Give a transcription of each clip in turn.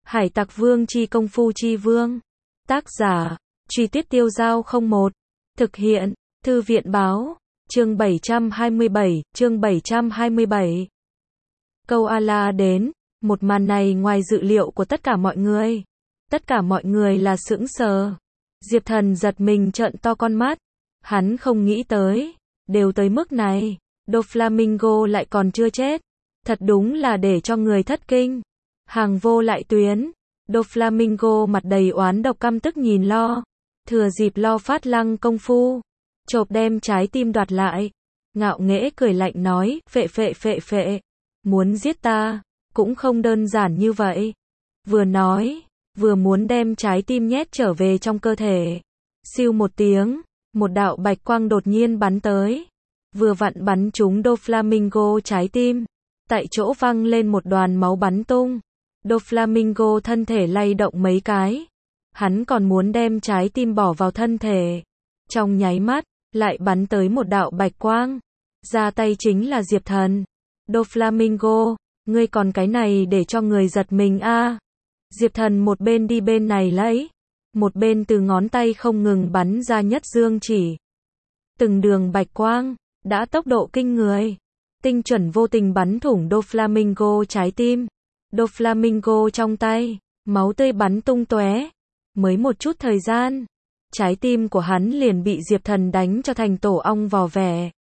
Hải Tặc Vương chi công phu chi vương. Tác giả, Truy Tuyết Tiêu Dao 01. Thực hiện, Thư viện Báo. Chương 727, chương 727. Câu A-la đến, một màn này ngoài dự liệu của tất cả mọi người. Tất cả mọi người là sững sờ. Diệp Thần giật mình trợn to con mắt. Hắn không nghĩ tới, đều tới mức này, Doflamingo lại còn chưa chết. Thật đúng là để cho người thất kinh. Hàng vô lại tuyến, Doflamingo mặt đầy oán độc căm tức nhìn Lo. Thừa dịp Lo phát lăng công phu, chộp đem trái tim đoạt lại. Ngạo nghễ cười lạnh nói, phệ, muốn giết ta, cũng không đơn giản như vậy. Vừa nói, vừa muốn đem trái tim nhét trở về trong cơ thể. Siêu một tiếng, một đạo bạch quang đột nhiên bắn tới. Vừa vặn bắn trúng Doflamingo trái tim. Tại chỗ văng lên một đoàn máu bắn tung. Doflamingo thân thể lay động mấy cái. Hắn còn muốn đem trái tim bỏ vào thân thể. Trong nháy mắt, lại bắn tới một đạo bạch quang. Ra tay chính là Diệp Thần. Doflamingo, ngươi còn cái này để cho người giật mình a. Diệp Thần một bên đi bên này lấy, một bên từ ngón tay không ngừng bắn ra nhất dương chỉ. Từng đường bạch quang, đã tốc độ kinh người. Tinh chuẩn vô tình bắn thủng Doflamingo trái tim. Doflamingo trong tay, máu tươi bắn tung tóe. Mới một chút thời gian, trái tim của hắn liền bị Diệp Thần đánh cho thành tổ ong vò vẽ.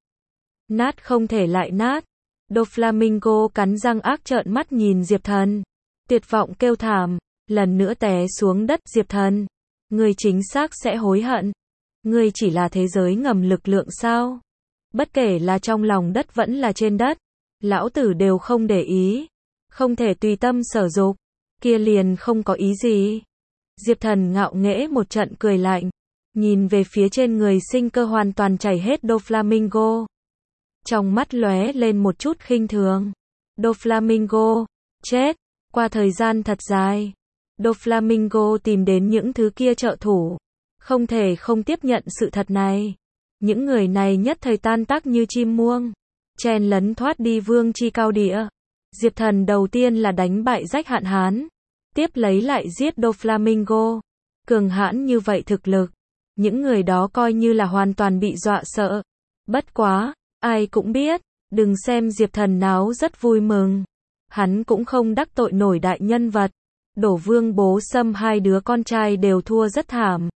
Nát không thể lại nát. Doflamingo cắn răng ác trợn mắt nhìn Diệp Thần. Tuyệt vọng kêu thảm, lần nữa té xuống đất. Diệp Thần, ngươi chính xác sẽ hối hận. Ngươi chỉ là thế giới ngầm lực lượng sao? Bất kể là trong lòng đất vẫn là trên đất, lão tử đều không để ý. Không thể tùy tâm sở dục, kia liền không có ý gì. Diệp Thần ngạo nghễ một trận cười lạnh, nhìn về phía trên người sinh cơ hoàn toàn chảy hết Doflamingo. Trong mắt lóe lên một chút khinh thường. Doflamingo, chết. Qua thời gian thật dài, Doflamingo tìm đến những thứ kia trợ thủ. Không thể không tiếp nhận sự thật này. Những người này nhất thời tan tác như chim muông, chen lấn thoát đi vương chi cao địa. Diệp Thần đầu tiên là đánh bại Rách Hạn Hán, tiếp lấy lại giết Doflamingo. Cường hãn như vậy thực lực, những người đó coi như là hoàn toàn bị dọa sợ. Bất quá, ai cũng biết, đừng xem Diệp Thần náo rất vui mừng. Hắn cũng không đắc tội nổi đại nhân vật. Đổ Vương Bố Sâm hai đứa con trai đều thua rất thảm.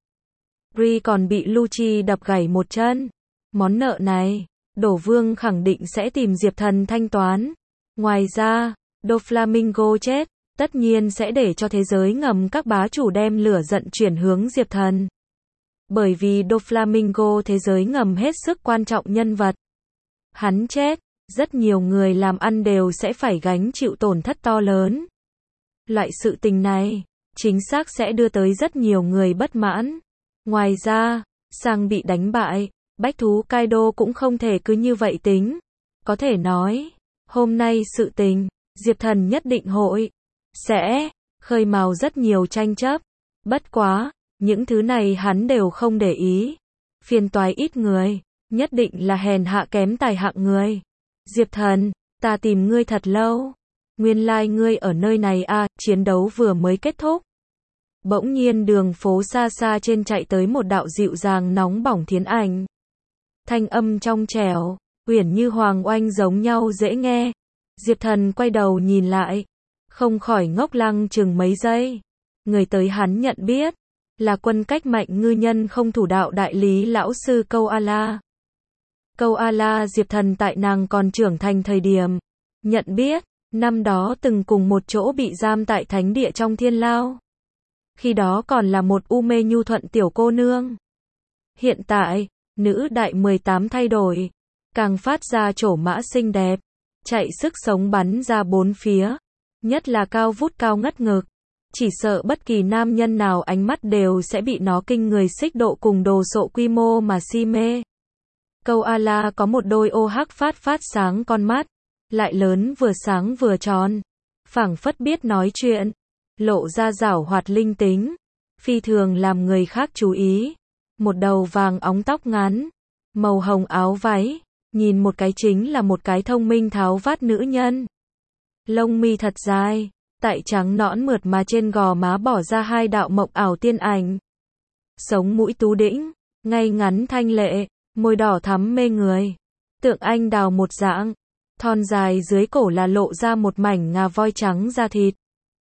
Ri còn bị Lucci đập gãy một chân. Món nợ này, Đổ Vương khẳng định sẽ tìm Diệp Thần thanh toán. Ngoài ra, Doflamingo chết, tất nhiên sẽ để cho thế giới ngầm các bá chủ đem lửa giận chuyển hướng Diệp Thần. Bởi vì Doflamingo thế giới ngầm hết sức quan trọng nhân vật. Hắn chết, rất nhiều người làm ăn đều sẽ phải gánh chịu tổn thất to lớn. Loại sự tình này, chính xác sẽ đưa tới rất nhiều người bất mãn. Ngoài ra, sang bị đánh bại, bách thú Kaido cũng không thể cứ như vậy tính. Có thể nói, hôm nay sự tình, Diệp Thần nhất định sẽ khơi mào rất nhiều tranh chấp. Bất quá, những thứ này hắn đều không để ý. Phiền toái ít người, nhất định là hèn hạ kém tài hạng người. Diệp Thần, ta tìm ngươi thật lâu. Nguyên lai ngươi ở nơi này à, chiến đấu vừa mới kết thúc. Bỗng nhiên đường phố xa xa trên chạy tới một đạo dịu dàng nóng bỏng thiến ảnh. Thanh âm trong trẻo, uyển như hoàng oanh giống nhau dễ nghe. Diệp Thần quay đầu nhìn lại, không khỏi ngốc lăng chừng mấy giây. Người tới hắn nhận biết, là Quân Cách Mạnh ngư nhân không thủ đạo đại lý lão sư Câu A-la. Câu A-la Diệp Thần tại nàng còn trưởng thành thời điểm, nhận biết, năm đó từng cùng một chỗ bị giam tại thánh địa trong thiên lao. Khi đó còn là một u mê nhu thuận tiểu cô nương. Hiện tại, nữ đại 18 thay đổi, càng phát ra trổ mã xinh đẹp, chạy sức sống bắn ra bốn phía, nhất là cao vút cao ngất ngực. Chỉ sợ bất kỳ nam nhân nào ánh mắt đều sẽ bị nó kinh người xích độ cùng đồ sộ quy mô mà si mê. Câu A-la có một đôi ô hắc phát sáng con mắt, lại lớn vừa sáng vừa tròn, phảng phất biết nói chuyện, lộ ra giảo hoạt linh tính, phi thường làm người khác chú ý. Một đầu vàng óng tóc ngắn, màu hồng áo váy, nhìn một cái chính là một cái thông minh tháo vát nữ nhân. Lông mi thật dài, tại trắng nõn mượt mà trên gò má bỏ ra hai đạo mộng ảo tiên ảnh. Sống mũi tú đĩnh, ngay ngắn thanh lệ, môi đỏ thắm mê người. Tượng anh đào một dạng, thon dài dưới cổ là lộ ra một mảnh ngà voi trắng da thịt.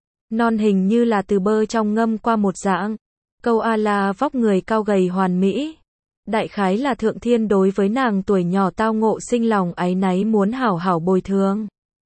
Non hình như là từ bơ trong ngâm qua một dạng. Câu A-la vóc người cao gầy hoàn mỹ. Đại khái là thượng thiên đối với nàng tuổi nhỏ tao ngộ sinh lòng áy náy muốn hảo hảo bồi thường.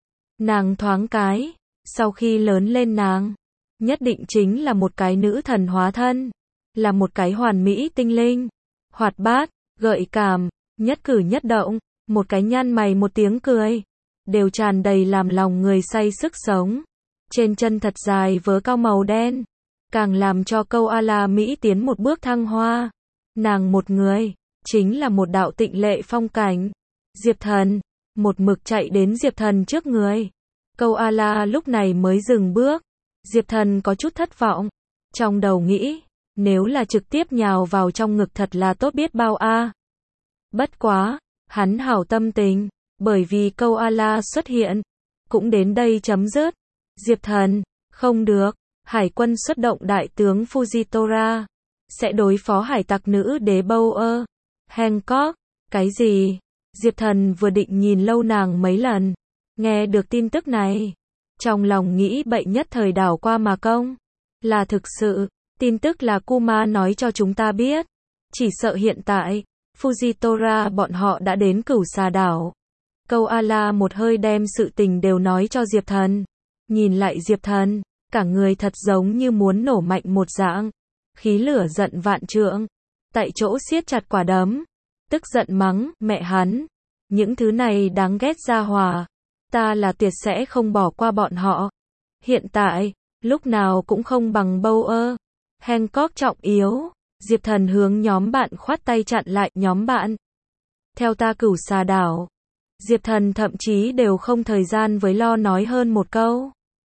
Nàng thoáng cái, sau khi lớn lên nàng, nhất định chính là một cái nữ thần hóa thân, là một cái hoàn mỹ tinh linh, hoạt bát, gợi cảm, nhất cử nhất động, một cái nhăn mày một tiếng cười, đều tràn đầy làm lòng người say sức sống. Trên chân thật dài vớ cao màu đen, càng làm cho câu A-la Mỹ tiến một bước thăng hoa. Nàng một người, chính là một đạo tịnh lệ phong cảnh. Diệp Thần, một mực chạy đến Diệp Thần trước người. Câu A-la lúc này mới dừng bước. Diệp Thần có chút thất vọng. Trong đầu nghĩ, nếu là trực tiếp nhào vào trong ngực thật là tốt biết bao a. Bất quá, hắn hảo tâm tình, bởi vì câu A-la xuất hiện, cũng đến đây chấm dứt. Diệp Thần, không được, hải quân xuất động đại tướng Fujitora, sẽ đối phó hải tặc nữ đế Bower. Hancock, cái gì? Diệp Thần vừa định nhìn lâu nàng mấy lần, nghe được tin tức này, trong lòng nghĩ bệnh nhất thời đảo qua mà công. Là thực sự, tin tức là Kuma nói cho chúng ta biết, chỉ sợ hiện tại, Fujitora bọn họ đã đến Cửu Xà đảo. Câu A-la một hơi đem sự tình đều nói cho Diệp Thần. Nhìn lại Diệp Thần, cả người thật giống như muốn nổ mạnh một dạng. Khí lửa giận vạn trượng, tại chỗ siết chặt quả đấm, tức giận mắng, mẹ hắn, những thứ này đáng ghét ra hòa, ta là tuyệt sẽ không bỏ qua bọn họ. Hiện tại, lúc nào cũng không bằng Bower. Hancock trọng yếu, Diệp Thần hướng nhóm bạn khoát tay chặn lại, nhóm bạn. Theo ta Cửu Xà đảo. Diệp Thần thậm chí đều không thời gian với lo nói hơn một câu.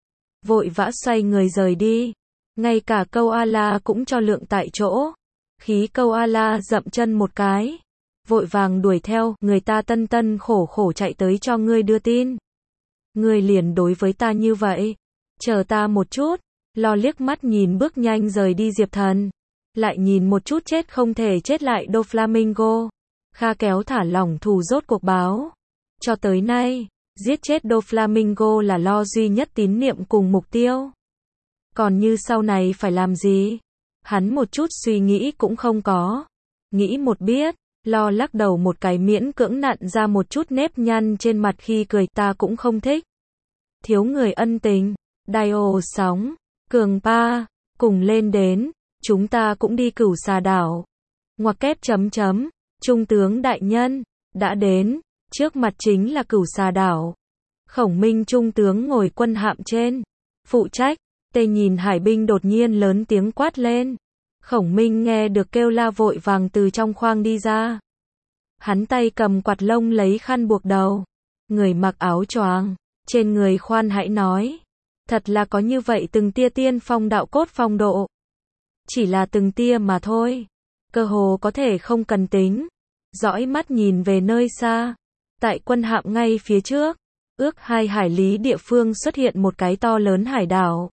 Vội vã xoay người rời đi. Ngay cả câu A-la cũng cho lượng tại chỗ. Khí câu A-la dậm chân một cái. Vội vàng đuổi theo, người ta tân tân khổ khổ chạy tới cho ngươi đưa tin. Ngươi liền đối với ta như vậy. Chờ ta một chút. Lo liếc mắt nhìn bước nhanh rời đi Diệp Thần. Lại nhìn một chút chết không thể chết lại Doflamingo. Kha kéo thả lỏng thù rốt cuộc báo. Cho tới nay, giết chết Doflamingo là lo duy nhất tín niệm cùng mục tiêu. Còn như sau này phải làm gì? Hắn một chút suy nghĩ cũng không có. Nghĩ một biết, lo lắc đầu một cái miễn cưỡng nặn ra một chút nếp nhăn trên mặt khi cười, ta cũng không thích. Thiếu người ân tình, Dio sóng, Cường Pa, cùng lên đến, chúng ta cũng đi Cửu Xà đảo. Ngoặc kép chấm chấm, Trung tướng đại nhân, đã đến, trước mặt chính là Cửu Xà đảo. Khổng Minh trung tướng ngồi quân hạm trên, phụ trách. Tê nhìn hải binh đột nhiên lớn tiếng quát lên. Khổng Minh nghe được kêu la vội vàng từ trong khoang đi ra. Hắn tay cầm quạt lông lấy khăn buộc đầu. Người mặc áo choàng, trên người khoan hãy nói. Thật là có như vậy từng tia tiên phong đạo cốt phong độ. Chỉ là từng tia mà thôi. Cơ hồ có thể không cần tính. Dõi mắt nhìn về nơi xa. Tại quân hạm ngay phía trước, ước 2 hải lý địa phương xuất hiện một cái to lớn hải đảo.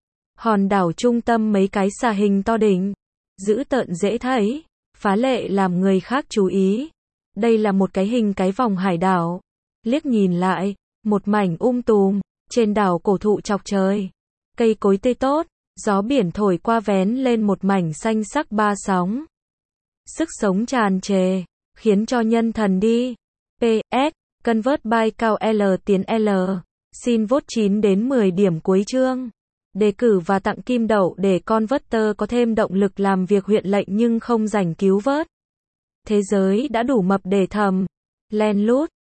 Hòn đảo trung tâm mấy cái xà hình to đỉnh, dữ tợn dễ thấy, phá lệ làm người khác chú ý. Đây là một cái hình cái vòng hải đảo. Liếc nhìn lại, một mảnh tùm, trên đảo cổ thụ chọc trời. Cây cối tươi tốt, gió biển thổi qua vén lên một mảnh xanh sắc ba sóng. Sức sống tràn trề, khiến cho nhân thần đi. PS, Convert by cao L tiến L. Xin vote 9 đến 10 điểm cuối chương. Đề cử và tặng kim đậu để Converter có thêm động lực làm việc huyện lệnh nhưng không rảnh cứu vớt. Thế giới đã đủ mập để thầm. Len lút.